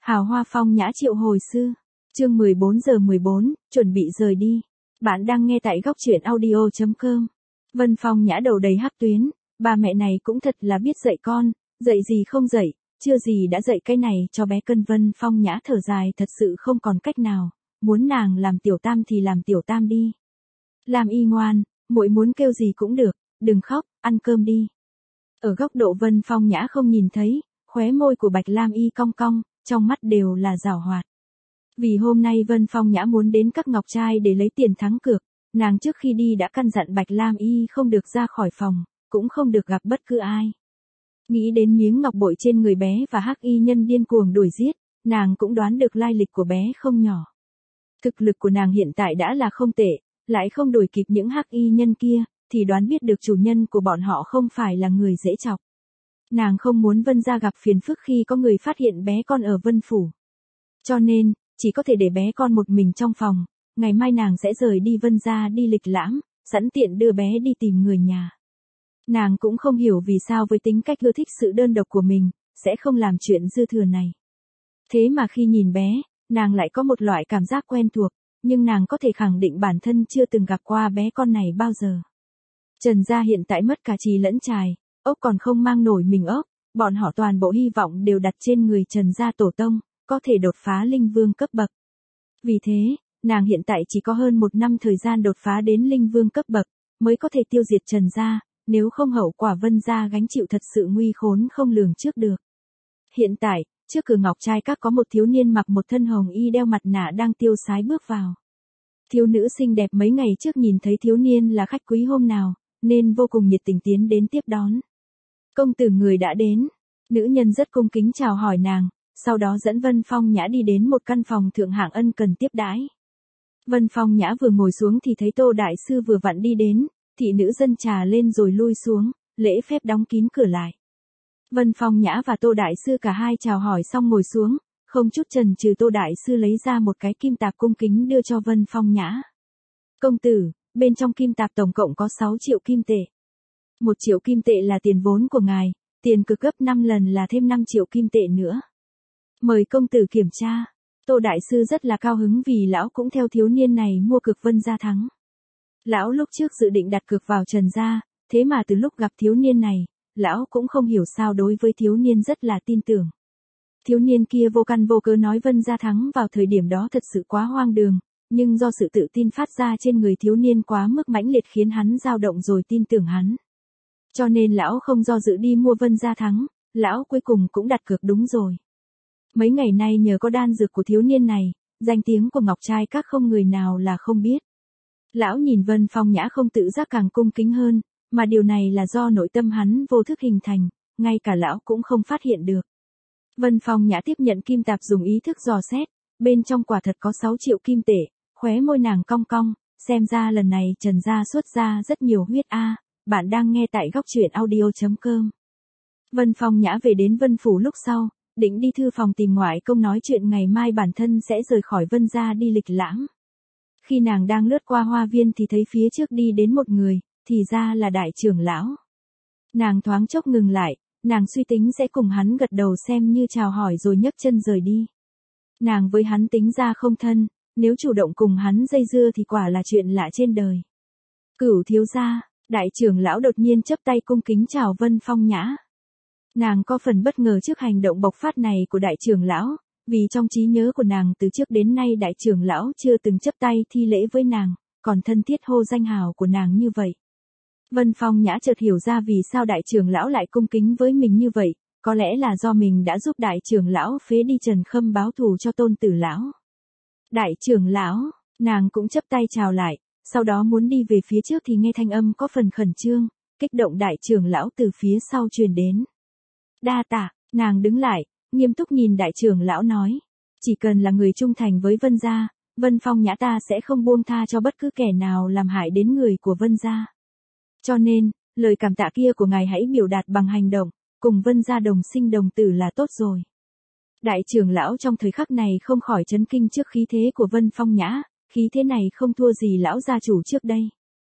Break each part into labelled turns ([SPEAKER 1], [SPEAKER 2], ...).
[SPEAKER 1] Hào hoa phong nhã triệu hồi sư. Chương 14:14, chuẩn bị rời đi. Bạn đang nghe tại góc truyện audio.com. Vân Phong nhã đầu đầy hắc tuyến, bà mẹ này cũng thật là biết dạy con, dạy gì không dạy, chưa gì đã dạy cái này cho bé Cân. Vân Phong nhã thở dài thật sự không còn cách nào, muốn nàng làm tiểu tam thì làm tiểu tam đi. Lam Y ngoan, muội muốn kêu gì cũng được, đừng khóc, ăn cơm đi. Ở góc độ Vân Phong nhã không nhìn thấy, khóe môi của Bạch Lam Y cong cong, trong mắt đều là giảo hoạt. Vì hôm nay Vân Phong nhã muốn đến các ngọc trai để lấy tiền thắng cược, nàng trước khi đi đã căn dặn Bạch Lam Y không được ra khỏi phòng, cũng không được gặp bất cứ ai. Nghĩ đến miếng ngọc bội trên người bé và hắc y nhân điên cuồng đuổi giết, nàng cũng đoán được lai lịch của bé không nhỏ. Thực lực của nàng hiện tại đã là không tệ, lại không đuổi kịp những hắc y nhân kia, thì đoán biết được chủ nhân của bọn họ không phải là người dễ chọc. Nàng không muốn Vân gia gặp phiền phức khi có người phát hiện bé con ở Vân phủ. Cho nên, chỉ có thể để bé con một mình trong phòng, ngày mai nàng sẽ rời đi Vân gia đi lịch lãm, sẵn tiện đưa bé đi tìm người nhà. Nàng cũng không hiểu vì sao với tính cách ưa thích sự đơn độc của mình, sẽ không làm chuyện dư thừa này. Thế mà khi nhìn bé, nàng lại có một loại cảm giác quen thuộc, nhưng nàng có thể khẳng định bản thân chưa từng gặp qua bé con này bao giờ. Trần gia hiện tại mất cả trì lẫn trài, ốc còn không mang nổi mình ốc, bọn họ toàn bộ hy vọng đều đặt trên người Trần gia tổ tông, có thể đột phá linh vương cấp bậc. Vì thế, nàng hiện tại chỉ có hơn 1 năm thời gian đột phá đến linh vương cấp bậc, mới có thể tiêu diệt Trần gia, nếu không hậu quả Vân gia gánh chịu thật sự nguy khốn không lường trước được. Hiện tại, trước cửa ngọc trai các có một thiếu niên mặc một thân hồng y đeo mặt nạ đang tiêu sái bước vào. Thiếu nữ xinh đẹp mấy ngày trước nhìn thấy thiếu niên là khách quý hôm nào, nên vô cùng nhiệt tình tiến đến tiếp đón. Công tử người đã đến. Nữ nhân rất cung kính chào hỏi nàng, sau đó dẫn Vân Phong nhã đi đến một căn phòng thượng hạng ân cần tiếp đãi. Vân Phong nhã vừa ngồi xuống thì thấy Tô đại sư vừa vặn đi đến, thị nữ dân trà lên rồi lui xuống, lễ phép đóng kín cửa lại. Vân Phong nhã và Tô đại sư cả hai chào hỏi xong ngồi xuống, không chút chần chừ Tô đại sư lấy ra một cái kim tạp cung kính đưa cho Vân Phong nhã. Công tử, bên trong kim tạp tổng cộng có 6 triệu kim tệ. 1 triệu kim tệ là tiền vốn của ngài, tiền cực gấp 5 lần là thêm 5 triệu kim tệ nữa. Mời công tử kiểm tra. Tô đại sư rất là cao hứng vì lão cũng theo thiếu niên này mua cược Vân gia thắng. Lão lúc trước dự định đặt cược vào Trần gia, thế mà từ lúc gặp thiếu niên này, lão cũng không hiểu sao đối với thiếu niên rất là tin tưởng. Thiếu niên kia vô căn vô cớ nói Vân gia thắng vào thời điểm đó thật sự quá hoang đường, nhưng do sự tự tin phát ra trên người thiếu niên quá mức mãnh liệt khiến hắn dao động rồi tin tưởng hắn. Cho nên lão không do dự đi mua Vân gia thắng, lão cuối cùng cũng đặt cược đúng rồi. Mấy ngày nay nhờ có đan dược của thiếu niên này, danh tiếng của ngọc trai các không người nào là không biết. Lão nhìn Vân Phong nhã không tự giác càng cung kính hơn, mà điều này là do nội tâm hắn vô thức hình thành, ngay cả lão cũng không phát hiện được. Vân Phong nhã tiếp nhận kim tạp dùng ý thức dò xét, bên trong quả thật có 6 triệu kim tệ, khóe môi nàng cong cong, xem ra lần này Trần gia xuất ra rất nhiều huyết a. Bạn đang nghe tại góc truyện audio.com. Vân Phong nhã về đến Vân phủ lúc sau, định đi thư phòng tìm ngoại công nói chuyện ngày mai bản thân sẽ rời khỏi Vân gia đi lịch lãm. Khi nàng đang lướt qua hoa viên thì thấy phía trước đi đến một người, thì ra là đại trưởng lão. Nàng thoáng chốc ngừng lại, nàng suy tính sẽ cùng hắn gật đầu xem như chào hỏi rồi nhấc chân rời đi. Nàng với hắn tính ra không thân, nếu chủ động cùng hắn dây dưa thì quả là chuyện lạ trên đời. Cửu thiếu gia, đại trưởng lão đột nhiên chắp tay cung kính chào Vân Phong nhã. Nàng có phần bất ngờ trước hành động bộc phát này của đại trưởng lão, vì trong trí nhớ của nàng từ trước đến nay đại trưởng lão chưa từng chấp tay thi lễ với nàng, còn thân thiết hô danh hào của nàng như vậy. Vân Phong nhã chợt hiểu ra vì sao đại trưởng lão lại cung kính với mình như vậy, có lẽ là do mình đã giúp đại trưởng lão phế đi Trần Khâm báo thù cho tôn tử lão. Đại trưởng lão, nàng cũng chấp tay chào lại, sau đó muốn đi về phía trước thì nghe thanh âm có phần khẩn trương, kích động đại trưởng lão từ phía sau truyền đến. Đa tạ, nàng đứng lại, nghiêm túc nhìn đại trưởng lão nói, chỉ cần là người trung thành với Vân gia, Vân Phong nhã ta sẽ không buông tha cho bất cứ kẻ nào làm hại đến người của Vân gia. Cho nên, lời cảm tạ kia của ngài hãy biểu đạt bằng hành động, cùng Vân gia đồng sinh đồng tử là tốt rồi. Đại trưởng lão trong thời khắc này không khỏi chấn kinh trước khí thế của Vân Phong nhã, khí thế này không thua gì lão gia chủ trước đây.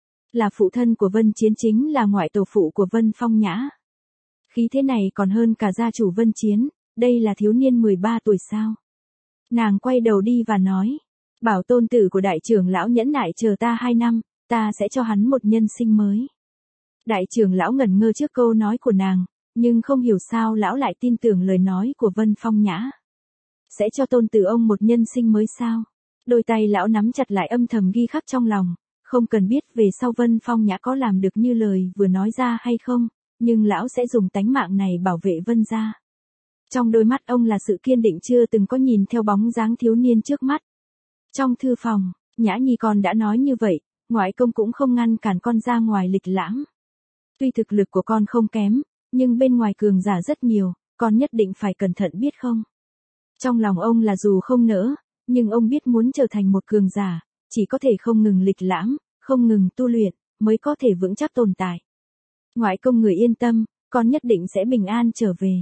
[SPEAKER 1] Là phụ thân của Vân Chiến chính là ngoại tổ phụ của Vân Phong nhã. Khí thế này còn hơn cả gia chủ Vân Chiến, đây là thiếu niên 13 tuổi sao? Nàng quay đầu đi và nói, bảo tôn tử của đại trưởng lão nhẫn nại chờ ta 2 năm, ta sẽ cho hắn một nhân sinh mới. Đại trưởng lão ngẩn ngơ trước câu nói của nàng, nhưng không hiểu sao lão lại tin tưởng lời nói của Vân Phong Nhã. Sẽ cho tôn tử ông một nhân sinh mới sao? Đôi tay lão nắm chặt lại âm thầm ghi khắc trong lòng, không cần biết về sau Vân Phong Nhã có làm được như lời vừa nói ra hay không, nhưng lão sẽ dùng tánh mạng này bảo vệ Vân gia. Trong đôi mắt ông là sự kiên định chưa từng có nhìn theo bóng dáng thiếu niên trước mắt. Trong thư phòng, Nhã Nhi con đã nói như vậy, ngoại công cũng không ngăn cản con ra ngoài lịch lãm. Tuy thực lực của con không kém, nhưng bên ngoài cường giả rất nhiều, con nhất định phải cẩn thận biết không? Trong lòng ông là dù không nỡ, nhưng ông biết muốn trở thành một cường giả, chỉ có thể không ngừng lịch lãm, không ngừng tu luyện, mới có thể vững chắc tồn tại. Ngoại công người yên tâm, con nhất định sẽ bình an trở về.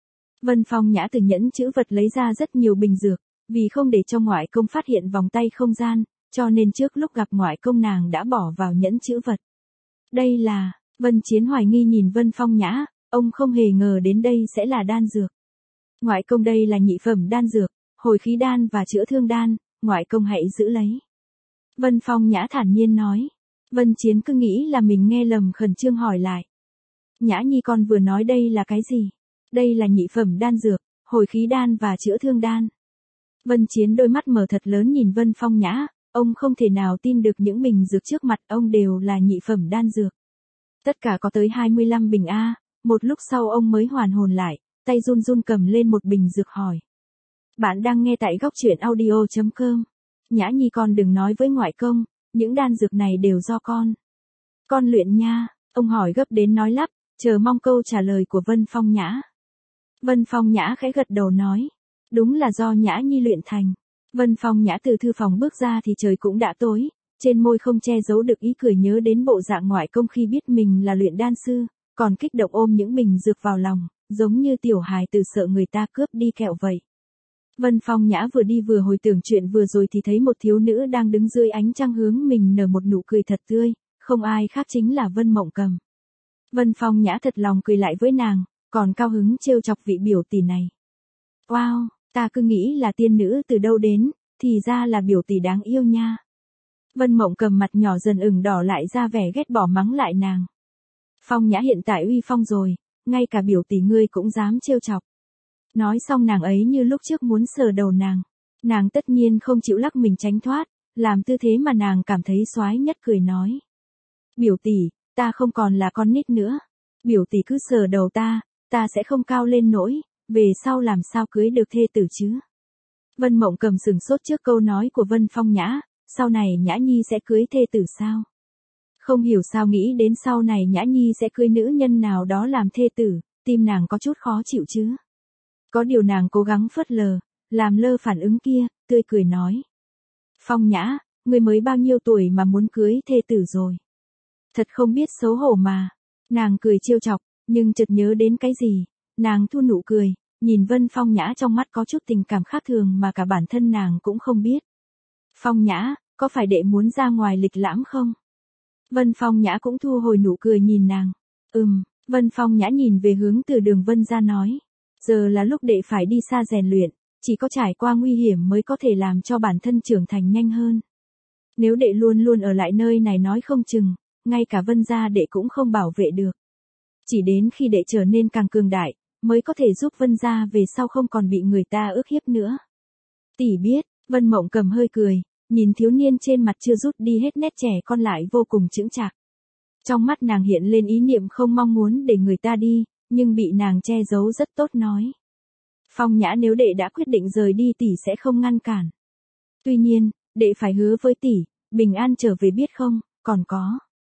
[SPEAKER 1] Vân Phong Nhã từ nhẫn chữ vật lấy ra rất nhiều bình dược, vì không để cho ngoại công phát hiện vòng tay không gian, cho nên trước lúc gặp ngoại công nàng đã bỏ vào nhẫn chữ vật. Đây là, Vân Chiến hoài nghi nhìn Vân Phong Nhã, ông không hề ngờ đến đây sẽ là đan dược. Ngoại công đây là nhị phẩm đan dược, hồi khí đan và chữa thương đan, ngoại công hãy giữ lấy. Vân Phong Nhã thản nhiên nói. Vân Chiến cứ nghĩ là mình nghe lầm khẩn trương hỏi lại. Nhã Nhi con vừa nói đây là cái gì? Đây là nhị phẩm đan dược, hồi khí đan và chữa thương đan. Vân Chiến đôi mắt mở thật lớn nhìn Vân Phong Nhã, ông không thể nào tin được những bình dược trước mặt ông đều là nhị phẩm đan dược. Tất cả có tới 25 bình A, một lúc sau ông mới hoàn hồn lại, tay run run cầm lên một bình dược hỏi. Bạn đang nghe tại góc truyện audio.com. Nhã Nhi con đừng nói với ngoại công, những đan dược này đều do con. Con luyện nha, ông hỏi gấp đến nói lắp, chờ mong câu trả lời của Vân Phong Nhã. Vân Phong Nhã khẽ gật đầu nói, đúng là do Nhã Nhi luyện thành. Vân Phong Nhã từ thư phòng bước ra thì trời cũng đã tối, trên môi không che giấu được ý cười nhớ đến bộ dạng ngoại công khi biết mình là luyện đan sư, còn kích động ôm những bình dược vào lòng, giống như tiểu hài tử sợ người ta cướp đi kẹo vậy. Vân Phong Nhã vừa đi vừa hồi tưởng chuyện vừa rồi thì thấy một thiếu nữ đang đứng dưới ánh trăng hướng mình nở một nụ cười thật tươi, không ai khác chính là Vân Mộng Cầm. Vân Phong Nhã thật lòng cười lại với nàng, còn cao hứng trêu chọc vị biểu tỷ này. Wow, ta cứ nghĩ là tiên nữ từ đâu đến, thì ra là biểu tỷ đáng yêu nha. Vân Mộng Cầm mặt nhỏ dần ửng đỏ lại ra vẻ ghét bỏ mắng lại nàng. Phong Nhã hiện tại uy phong rồi, ngay cả biểu tỷ ngươi cũng dám trêu chọc. Nói xong nàng ấy như lúc trước muốn sờ đầu nàng. Nàng tất nhiên không chịu lắc mình tránh thoát, làm tư thế mà nàng cảm thấy xoái nhất cười nói. Biểu tỷ, ta không còn là con nít nữa. Biểu tỷ cứ sờ đầu ta sẽ không cao lên nỗi, về sau làm sao cưới được thê tử chứ. Vân Mộng Cầm sừng sốt trước câu nói của Vân Phong Nhã, sau này Nhã Nhi sẽ cưới thê tử sao? Không hiểu sao nghĩ đến sau này Nhã Nhi sẽ cưới nữ nhân nào đó làm thê tử, tim nàng có chút khó chịu chứ. Có điều nàng cố gắng phớt lờ, làm lơ phản ứng kia, tươi cười nói. Phong Nhã, ngươi mới bao nhiêu tuổi mà muốn cưới thê tử rồi? Thật không biết xấu hổ mà. Nàng cười trêu chọc, nhưng chợt nhớ đến cái gì, nàng thu nụ cười, nhìn Vân Phong Nhã trong mắt có chút tình cảm khác thường mà cả bản thân nàng cũng không biết. Phong Nhã, có phải đệ muốn ra ngoài lịch lãm không? Vân Phong Nhã cũng thu hồi nụ cười nhìn nàng. Vân Phong Nhã nhìn về hướng từ đường Vân ra nói. Giờ là lúc đệ phải đi xa rèn luyện, chỉ có trải qua nguy hiểm mới có thể làm cho bản thân trưởng thành nhanh hơn. Nếu đệ luôn luôn ở lại nơi này nói không chừng, ngay cả Vân gia đệ cũng không bảo vệ được. Chỉ đến khi đệ trở nên càng cường đại, mới có thể giúp Vân gia về sau không còn bị người ta ức hiếp nữa. Tỷ biết, Vân Mộng Cầm hơi cười, nhìn thiếu niên trên mặt chưa rút đi hết nét trẻ con lại vô cùng chững chạc. Trong mắt nàng hiện lên ý niệm không mong muốn để người ta đi, nhưng bị nàng che giấu rất tốt nói. Phong Nhã nếu đệ đã quyết định rời đi tỷ sẽ không ngăn cản. Tuy nhiên, đệ phải hứa với tỷ, bình an trở về biết không, còn có.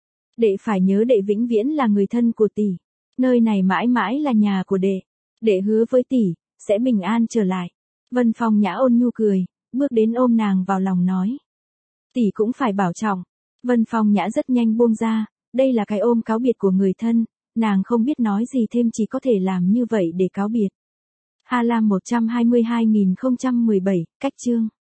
[SPEAKER 1] Đệ phải nhớ đệ vĩnh viễn là người thân của tỷ. Nơi này mãi mãi là nhà của đệ. Đệ hứa với tỷ, sẽ bình an trở lại. Vân Phong Nhã ôn nhu cười, bước đến ôm nàng vào lòng nói. Tỷ cũng phải bảo trọng. Vân Phong Nhã rất nhanh buông ra, đây là cái ôm cáo biệt của người thân, nàng không biết nói gì thêm chỉ có thể làm như vậy để cáo biệt. Hà Lam 122.017, cách chương.